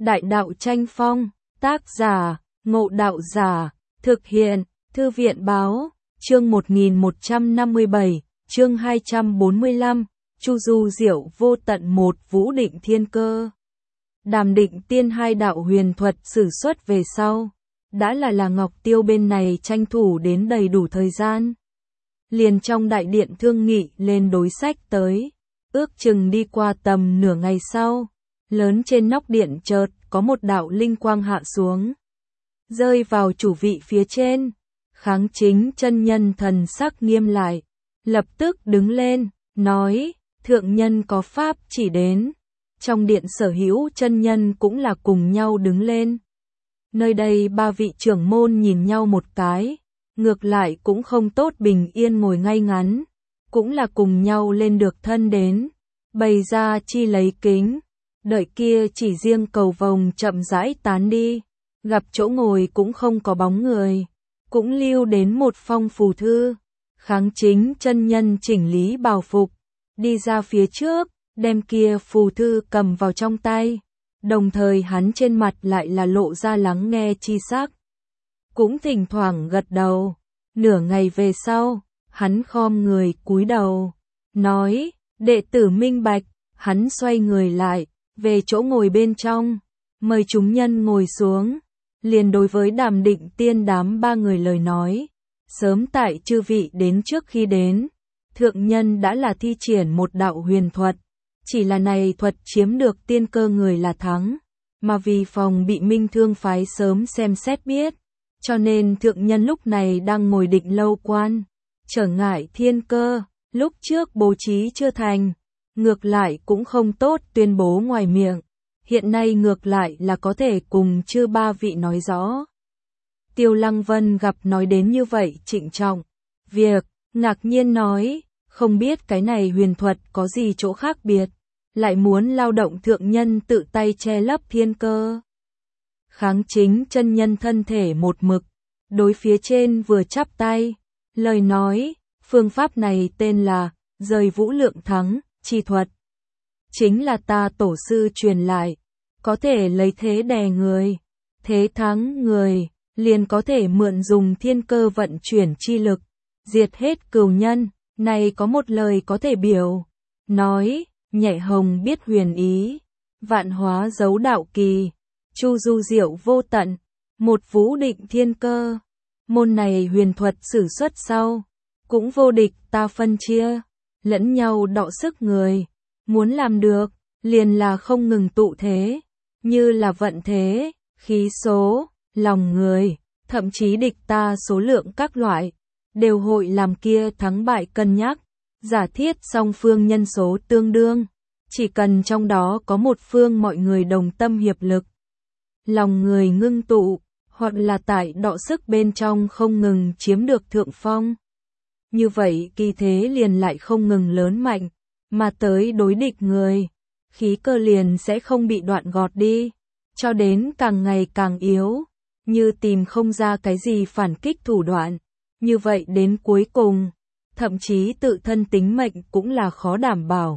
Đại đạo tranh phong, tác giả, Ngộ Đạo Giả, thực hiện, Thư viện Báo, chương 1157, chương 245, Chu Du Diệu Vô Tận một Vũ Định Thiên Cơ. Đàm Định Tiên hai đạo huyền thuật sử xuất về sau, đã là Ngọc Tiêu bên này tranh thủ đến đầy đủ thời gian. Liền trong đại điện thương nghị lên đối sách tới, ước chừng đi qua tầm nửa ngày sau, lớn trên nóc điện chợt có một đạo linh quang hạ xuống, rơi vào chủ vị phía trên. Kháng Chính chân nhân thần sắc nghiêm lại, lập tức đứng lên, nói, thượng nhân có pháp chỉ đến. Trong điện sở hữu chân nhân cũng là cùng nhau đứng lên. Nơi đây ba vị trưởng môn nhìn nhau một cái, ngược lại cũng không tốt bình yên ngồi ngay ngắn, cũng là cùng nhau lên được thân đến, bày ra chi lấy kính, đợi kia chỉ riêng cầu vồng chậm rãi tán đi, gặp chỗ ngồi cũng không có bóng người, cũng lưu đến một phong phù thư. Kháng Chính chân nhân chỉnh lý bào phục, đi ra phía trước, đem kia phù thư cầm vào trong tay, đồng thời hắn trên mặt lại là lộ ra lắng nghe chi sắc, cũng thỉnh thoảng gật đầu. Nửa ngày về sau, hắn khom người cúi đầu, nói, đệ tử minh bạch. Hắn xoay người lại, về chỗ ngồi bên trong, mời chúng nhân ngồi xuống, liền đối với Đàm Định Tiên đám ba người lời nói, sớm tại chư vị đến trước khi đến, thượng nhân đã là thi triển một đạo huyền thuật, chỉ là này thuật chiếm được tiên cơ người là thắng, mà vì phòng bị Minh Thương phái sớm xem xét biết, cho nên thượng nhân lúc này đang ngồi định lâu quan, trở ngại thiên cơ, lúc trước bố trí chưa thành, ngược lại cũng không tốt tuyên bố ngoài miệng, hiện nay ngược lại là có thể cùng chư ba vị nói rõ. Tiêu Lăng Vân gặp nói đến như vậy trịnh trọng, việc, ngạc nhiên nói, không biết cái này huyền thuật có gì chỗ khác biệt, lại muốn lao động thượng nhân tự tay che lấp thiên cơ. Kháng Chính chân nhân thân thể một mực, đối phía trên vừa chắp tay, lời nói, phương pháp này tên là rời vũ lượng thắng chi thuật, chính là ta tổ sư truyền lại, có thể lấy thế đè người, thế thắng người, liền có thể mượn dùng thiên cơ vận chuyển chi lực, diệt hết cừu nhân. Này có một lời có thể biểu, nói, nhẹ hồng biết huyền ý, vạn hóa giấu đạo kỳ, chu du diệu vô tận, một vũ định thiên cơ. Môn này huyền thuật sử xuất sau, cũng vô địch ta phân chia, lẫn nhau đọ sức người, muốn làm được, liền là không ngừng tụ thế, như là vận thế, khí số, lòng người, thậm chí địch ta số lượng các loại, đều hội làm kia thắng bại cân nhắc, giả thiết song phương nhân số tương đương, chỉ cần trong đó có một phương mọi người đồng tâm hiệp lực, lòng người ngưng tụ, hoặc là tại đọ sức bên trong không ngừng chiếm được thượng phong. Như vậy kỳ thế liền lại không ngừng lớn mạnh, mà tới đối địch người, khí cơ liền sẽ không bị đoạn gọt đi, cho đến càng ngày càng yếu, như tìm không ra cái gì phản kích thủ đoạn, như vậy đến cuối cùng, thậm chí tự thân tính mệnh cũng là khó đảm bảo.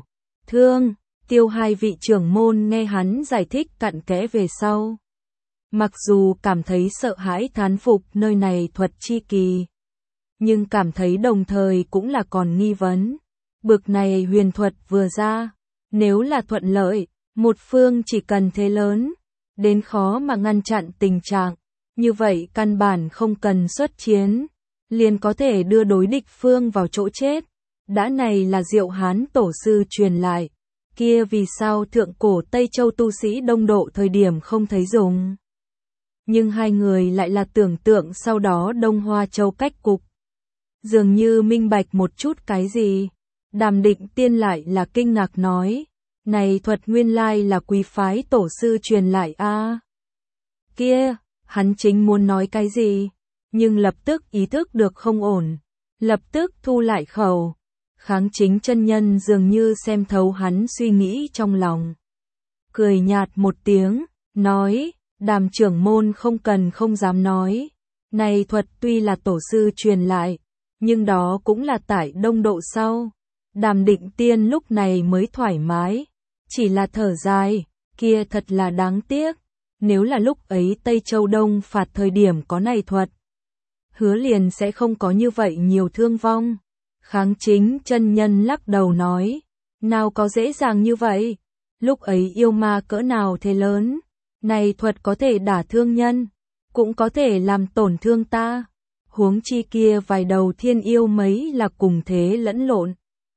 Tiêu hai vị trưởng môn nghe hắn giải thích cặn kẽ về sau, mặc dù cảm thấy sợ hãi thán phục nơi này thuật chi kỳ, nhưng cảm thấy đồng thời cũng là còn nghi vấn. Bực này huyền thuật vừa ra, nếu là thuận lợi, một phương chỉ cần thế lớn, đến khó mà ngăn chặn tình trạng, như vậy căn bản không cần xuất chiến, liền có thể đưa đối địch phương vào chỗ chết. Đã này là Diệu Hán tổ sư truyền lại, kia vì sao thượng cổ Tây Châu tu sĩ đông độ thời điểm không thấy dùng. Nhưng hai người lại là tưởng tượng sau đó Đông Hoa Châu cách cục, dường như minh bạch một chút cái gì. Đàm Định Tiên lại là kinh ngạc nói, này thuật nguyên lai là quý phái tổ sư truyền lại a. Kia, hắn chính muốn nói cái gì, nhưng lập tức ý thức được không ổn, lập tức thu lại khẩu. Kháng Chính chân nhân dường như xem thấu hắn suy nghĩ trong lòng, cười nhạt một tiếng, nói, Đàm trưởng môn không cần không dám nói, này thuật tuy là tổ sư truyền lại, nhưng đó cũng là tại đông độ sau. Đàm Định Tiên lúc này mới thoải mái, chỉ là thở dài, kia thật là đáng tiếc, nếu là lúc ấy Tây Châu Đông phạt thời điểm có này thuật, hứa liền sẽ không có như vậy nhiều thương vong. Kháng Chính chân nhân lắc đầu nói, nào có dễ dàng như vậy, lúc ấy yêu ma cỡ nào thế lớn, này thuật có thể đả thương nhân, cũng có thể làm tổn thương ta, huống chi kia vài đầu thiên yêu mấy là cùng thế lẫn lộn.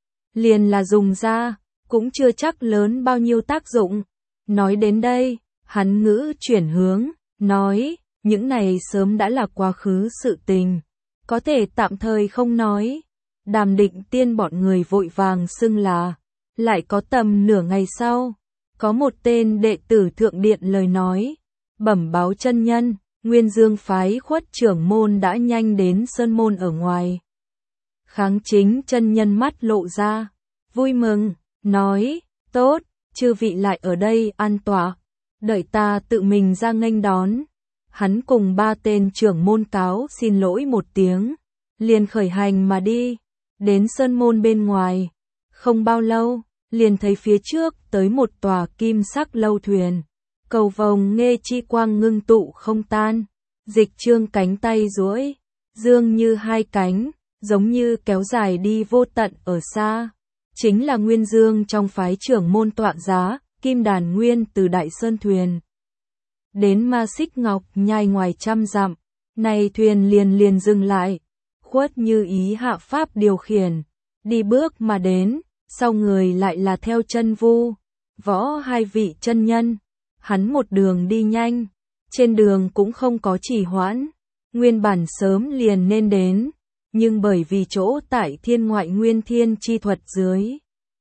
Liền là dùng ra, cũng chưa chắc lớn bao nhiêu tác dụng. Nói đến đây, hắn ngữ chuyển hướng, nói, những này sớm đã là quá khứ sự tình, có thể tạm thời không nói. Đàm Định Tiên bọn người vội vàng xưng là, lại có tầm nửa ngày sau, có một tên đệ tử thượng điện lời nói, bẩm báo chân nhân, Nguyên Dương phái Khuất trưởng môn đã nhanh đến sơn môn ở ngoài. Kháng Chính chân nhân mắt lộ ra, vui mừng, nói, tốt, chư vị lại ở đây an tọa, đợi ta tự mình ra nghênh đón. Hắn cùng ba tên trưởng môn cáo xin lỗi một tiếng, liền khởi hành mà đi, đến sơn môn bên ngoài. Không bao lâu, liền thấy phía trước tới một tòa kim sắc lâu thuyền, cầu vồng nghe chi quang ngưng tụ không tan, dịch trương cánh tay duỗi, dương như hai cánh, giống như kéo dài đi vô tận ở xa. Chính là Nguyên Dương trong phái trưởng môn tọa giá, Kim Đàn Nguyên từ Đại Sơn thuyền. Đến Ma Xích Ngọc nhai ngoài trăm dặm, này thuyền liền dừng lại, Khuất Như Ý hạ pháp điều khiển, đi bước mà đến, sau người lại là theo chân Vu, Võ hai vị chân nhân, hắn một đường đi nhanh, trên đường cũng không có trì hoãn, nguyên bản sớm liền nên đến, nhưng bởi vì chỗ tại Thiên Ngoại Nguyên Thiên chi thuật dưới,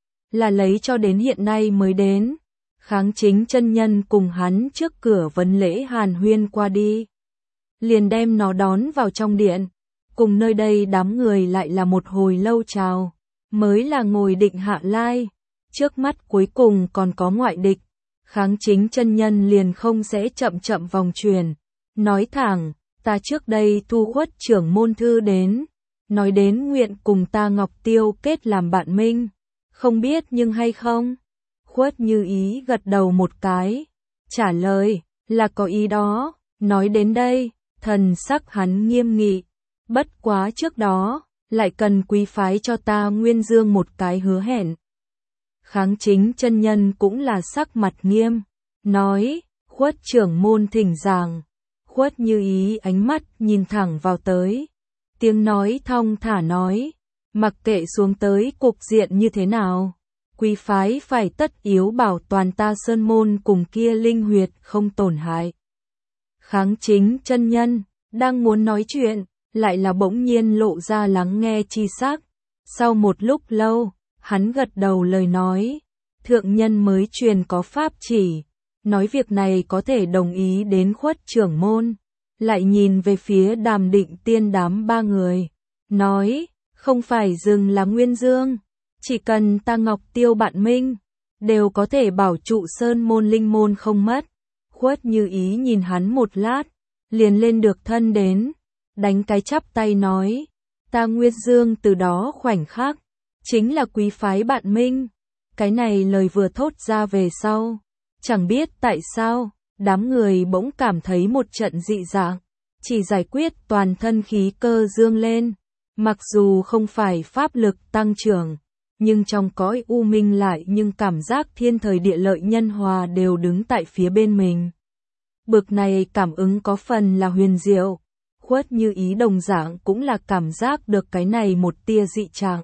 là lấy cho đến hiện nay mới đến. Kháng Chính chân nhân cùng hắn trước cửa vấn lễ hàn huyên qua đi, liền đem nó đón vào trong điện, cùng nơi đây đám người lại là một hồi lâu chào, mới là ngồi định hạ lai, trước mắt cuối cùng còn có ngoại địch. Kháng Chính chân nhân liền không sẽ chậm vòng truyền, nói thẳng, ta trước đây thu Khuất trưởng môn thư đến, nói đến nguyện cùng ta Ngọc Tiêu kết làm bạn minh, không biết nhưng hay không? Khuất Như Ý gật đầu một cái, trả lời, là có ý đó. Nói đến đây, thần sắc hắn nghiêm nghị, bất quá trước đó, lại cần quý phái cho ta Nguyên Dương một cái hứa hẹn. Kháng Chính chân nhân cũng là sắc mặt nghiêm, nói, Khuất trưởng môn thỉnh giảng. Khuất Như Ý ánh mắt nhìn thẳng vào tới, tiếng nói thong thả nói, mặc kệ xuống tới cục diện như thế nào, quý phái phải tất yếu bảo toàn ta sơn môn cùng kia linh huyệt không tổn hại. Kháng Chính chân nhân đang muốn nói chuyện, lại là bỗng nhiên lộ ra lắng nghe chi sắc. Sau một lúc lâu, hắn gật đầu lời nói, thượng nhân mới truyền có pháp chỉ, nói việc này có thể đồng ý đến Khuất trưởng môn. Lại nhìn về phía Đàm Định Tiên đám ba người, nói, không phải dừng là Nguyên Dương, chỉ cần ta Ngọc Tiêu bạn minh, đều có thể bảo trụ sơn môn linh môn không mất. Khuất Như Ý nhìn hắn một lát, liền lên được thân đến, đánh cái chắp tay nói, ta Nguyên Dương từ đó khoảnh khắc, chính là quý phái bạn minh. Cái này lời vừa thốt ra về sau, chẳng biết tại sao, đám người bỗng cảm thấy một trận dị dạng, chỉ giải quyết toàn thân khí cơ dương lên, mặc dù không phải pháp lực tăng trưởng, nhưng trong cõi u minh lại nhưng cảm giác thiên thời địa lợi nhân hòa đều đứng tại phía bên mình. Bực này cảm ứng có phần là huyền diệu, Khuất Như Ý đồng dạng cũng là cảm giác được cái này một tia dị trạng.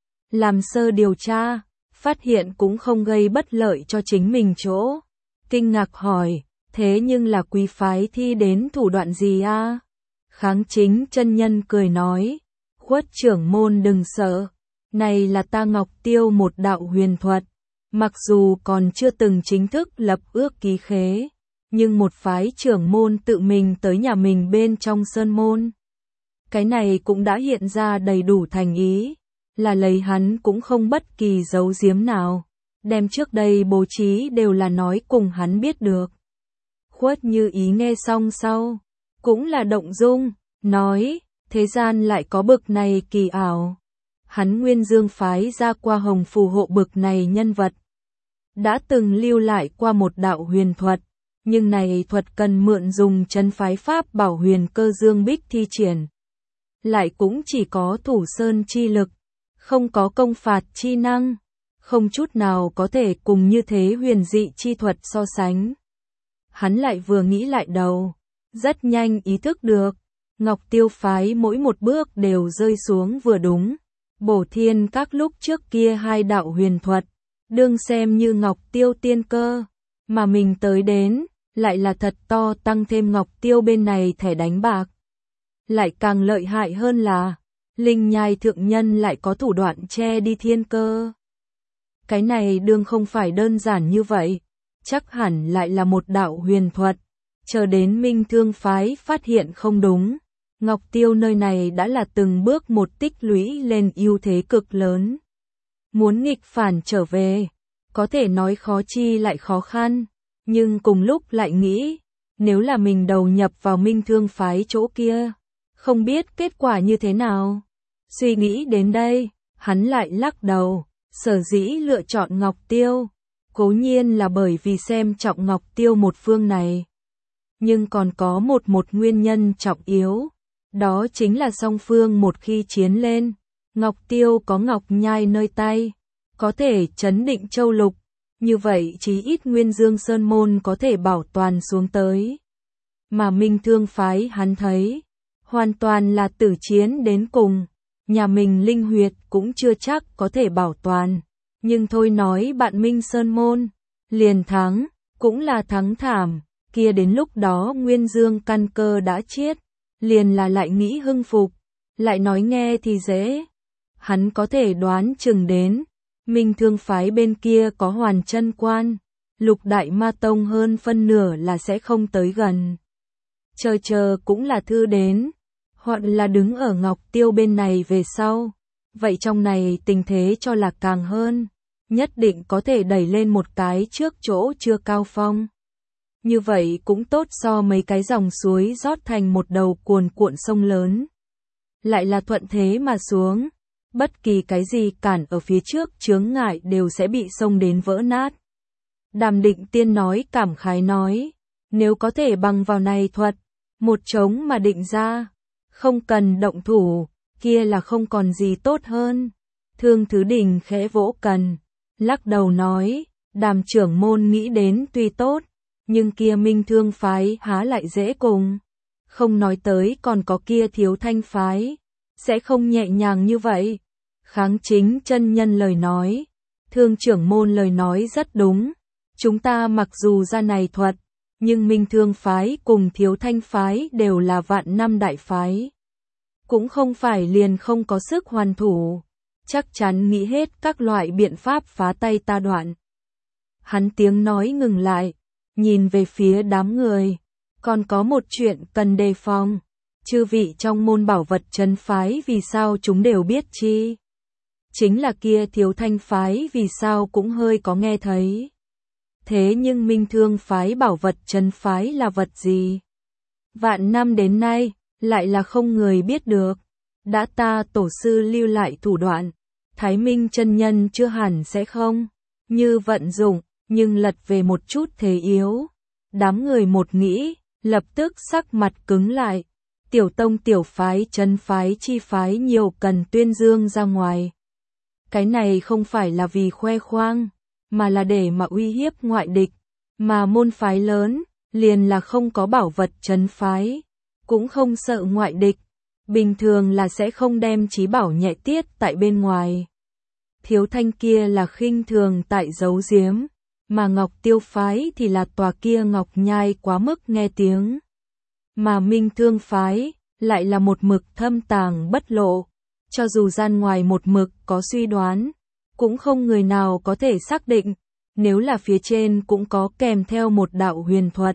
Làm sơ điều tra, phát hiện cũng không gây bất lợi cho chính mình chỗ. Kinh ngạc hỏi, thế nhưng là quý phái thi đến thủ đoạn gì a? Kháng Chính chân nhân cười nói, Khuất trưởng môn đừng sợ, này là ta Ngọc Tiêu một đạo huyền thuật, mặc dù còn chưa từng chính thức lập ước ký khế, nhưng một phái trưởng môn tự mình tới nhà mình bên trong sơn môn. Cái này cũng đã hiện ra đầy đủ thành ý, là lấy hắn cũng không bất kỳ giấu giếm nào, đem trước đây bố trí đều là nói cùng hắn biết được. Khuất Như Ý nghe xong sau, cũng là động dung, nói, thế gian lại có bực này kỳ ảo. Hắn Nguyên Dương phái ra qua hồng phù hộ bực này nhân vật, đã từng lưu lại qua một đạo huyền thuật, nhưng này thuật cần mượn dùng trấn phái pháp bảo huyền cơ dương bích thi triển. Lại cũng chỉ có thủ sơn chi lực, không có công phạt chi năng, không chút nào có thể cùng như thế huyền dị chi thuật so sánh. Hắn lại vừa nghĩ lại đầu, rất nhanh ý thức được, Ngọc Tiêu phái mỗi một bước đều rơi xuống vừa đúng. Bổ Thiên các lúc trước kia hai đạo huyền thuật, đương xem như Ngọc Tiêu tiên cơ, mà mình tới đến, lại là thật to tăng thêm Ngọc Tiêu bên này thẻ đánh bạc. Lại càng lợi hại hơn là, Linh Nhai thượng nhân lại có thủ đoạn che đi thiên cơ. Cái này đương không phải đơn giản như vậy, chắc hẳn lại là một đạo huyền thuật, chờ đến Minh Thương phái phát hiện không đúng. Ngọc Tiêu nơi này đã là từng bước một tích lũy lên ưu thế cực lớn. Muốn nghịch phản trở về, có thể nói khó chi lại khó khăn, nhưng cùng lúc lại nghĩ, nếu là mình đầu nhập vào Minh Thương phái chỗ kia, không biết kết quả như thế nào. Suy nghĩ đến đây, hắn lại lắc đầu, sở dĩ lựa chọn Ngọc Tiêu, cố nhiên là bởi vì xem trọng Ngọc Tiêu một phương này. Nhưng còn có một nguyên nhân trọng yếu. Đó chính là song phương một khi chiến lên, Ngọc Tiêu có Ngọc Nhai nơi tay, có thể chấn định châu lục, như vậy chí ít Nguyên Dương Sơn Môn có thể bảo toàn xuống tới. Mà Minh Thương phái hắn thấy, hoàn toàn là tử chiến đến cùng, nhà mình linh huyệt cũng chưa chắc có thể bảo toàn, nhưng thôi nói bạn Minh Sơn Môn, liền thắng, cũng là thắng thảm, kia đến lúc đó Nguyên Dương căn cơ đã chiết. Liền là lại nghĩ hưng phục, lại nói nghe thì dễ. Hắn có thể đoán chừng đến, Minh Thương phái bên kia có Hoàn Chân Quan, Lục Đại Ma Tông hơn phân nửa là sẽ không tới gần. Chờ cũng là thư đến, hoặc là đứng ở Ngọc Tiêu bên này về sau. Vậy trong này tình thế cho là càng hơn, nhất định có thể đẩy lên một cái trước chỗ chưa cao phong. Như vậy cũng tốt so mấy cái dòng suối rót thành một đầu cuồn cuộn sông lớn. Lại là thuận thế mà xuống, bất kỳ cái gì cản ở phía trước chướng ngại đều sẽ bị sông đến vỡ nát. Đàm Định Tiên nói cảm khái nói, nếu có thể bằng vào này thuật, một trống mà định ra, không cần động thủ, kia là không còn gì tốt hơn. Thương Thứ Đình khẽ vỗ cần, lắc đầu nói, Đàm trưởng môn nghĩ đến tuy tốt, nhưng kia Minh Thương phái há lại dễ cùng. Không nói tới còn có kia Thiếu Thanh phái, sẽ không nhẹ nhàng như vậy. Kháng Chính chân nhân lời nói, Thương trưởng môn lời nói rất đúng. Chúng ta mặc dù ra này thuật, nhưng Minh Thương phái cùng Thiếu Thanh phái đều là vạn năm đại phái. Cũng không phải liền không có sức hoàn thủ, chắc chắn nghĩ hết các loại biện pháp phá tay ta đoạn. Hắn tiếng nói ngừng lại, nhìn về phía đám người, còn có một chuyện cần đề phòng. Chư vị trong môn bảo vật trấn phái vì sao chúng đều biết chi? Chính là kia Thiếu Thanh phái vì sao cũng hơi có nghe thấy. Thế nhưng Minh Thương phái bảo vật trấn phái là vật gì? Vạn năm đến nay, lại là không người biết được. Đã ta tổ sư lưu lại thủ đoạn, Thái Minh chân nhân chưa hẳn sẽ không như vận dụng, nhưng lật về một chút thế yếu. Đám người một nghĩ, lập tức sắc mặt cứng lại. Tiểu tông tiểu phái trấn phái chi phái nhiều cần tuyên dương ra ngoài. Cái này không phải là vì khoe khoang, mà là để mà uy hiếp ngoại địch. Mà môn phái lớn, liền là không có bảo vật trấn phái, cũng không sợ ngoại địch. Bình thường là sẽ không đem chí bảo nhẹ tiết tại bên ngoài. Thiếu Thanh kia là khinh thường tại giấu giếm, mà Ngọc Tiêu phái thì là tòa kia Ngọc Nhai quá mức nghe tiếng. Mà Minh Thương phái lại là một mực thâm tàng bất lộ, cho dù gian ngoài một mực có suy đoán, cũng không người nào có thể xác định, nếu là phía trên cũng có kèm theo một đạo huyền thuật.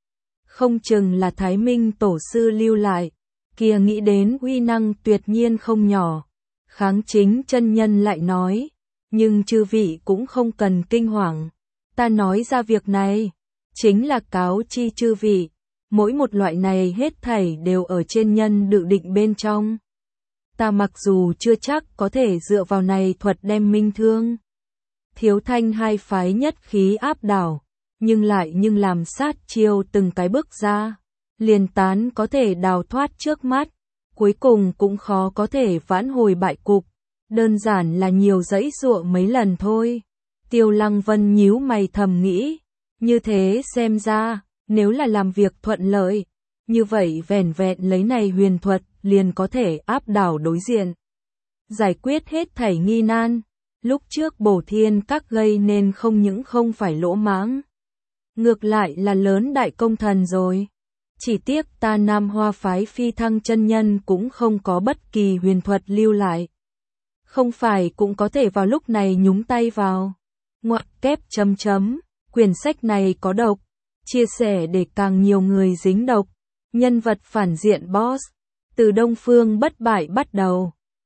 Không chừng là Thái Minh tổ sư lưu lại, kia nghĩ đến uy năng tuyệt nhiên không nhỏ. Kháng Chính chân nhân lại nói, nhưng chư vị cũng không cần kinh hoàng, ta nói ra việc này, chính là cáo chi chư vị, mỗi một loại này hết thảy đều ở trên nhân dự định bên trong. Ta mặc dù chưa chắc có thể dựa vào này thuật đem Minh Thương Thiếu Thanh hai phái nhất khí áp đảo, nhưng làm sát chiêu từng cái bước ra, liền tán có thể đào thoát trước mắt, cuối cùng cũng khó có thể vãn hồi bại cục, đơn giản là nhiều dãy dụa mấy lần thôi. Tiêu Lăng Vân nhíu mày thầm nghĩ, như thế xem ra, nếu là làm việc thuận lợi, như vậy vẻn vẹn lấy này huyền thuật liền có thể áp đảo đối diện, giải quyết hết thảy nghi nan. Lúc trước Bổ Thiên Các gây nên không những không phải lỗ mãng, ngược lại là lớn đại công thần rồi. Chỉ tiếc ta Nam Hoa phái Phi Thăng chân nhân cũng không có bất kỳ huyền thuật lưu lại. Không phải cũng có thể vào lúc này nhúng tay vào. Ngoặc kép chấm chấm, quyển sách này có độc, chia sẻ để càng nhiều người dính độc. Nhân vật phản diện boss, từ Đông Phương bất bại bắt đầu.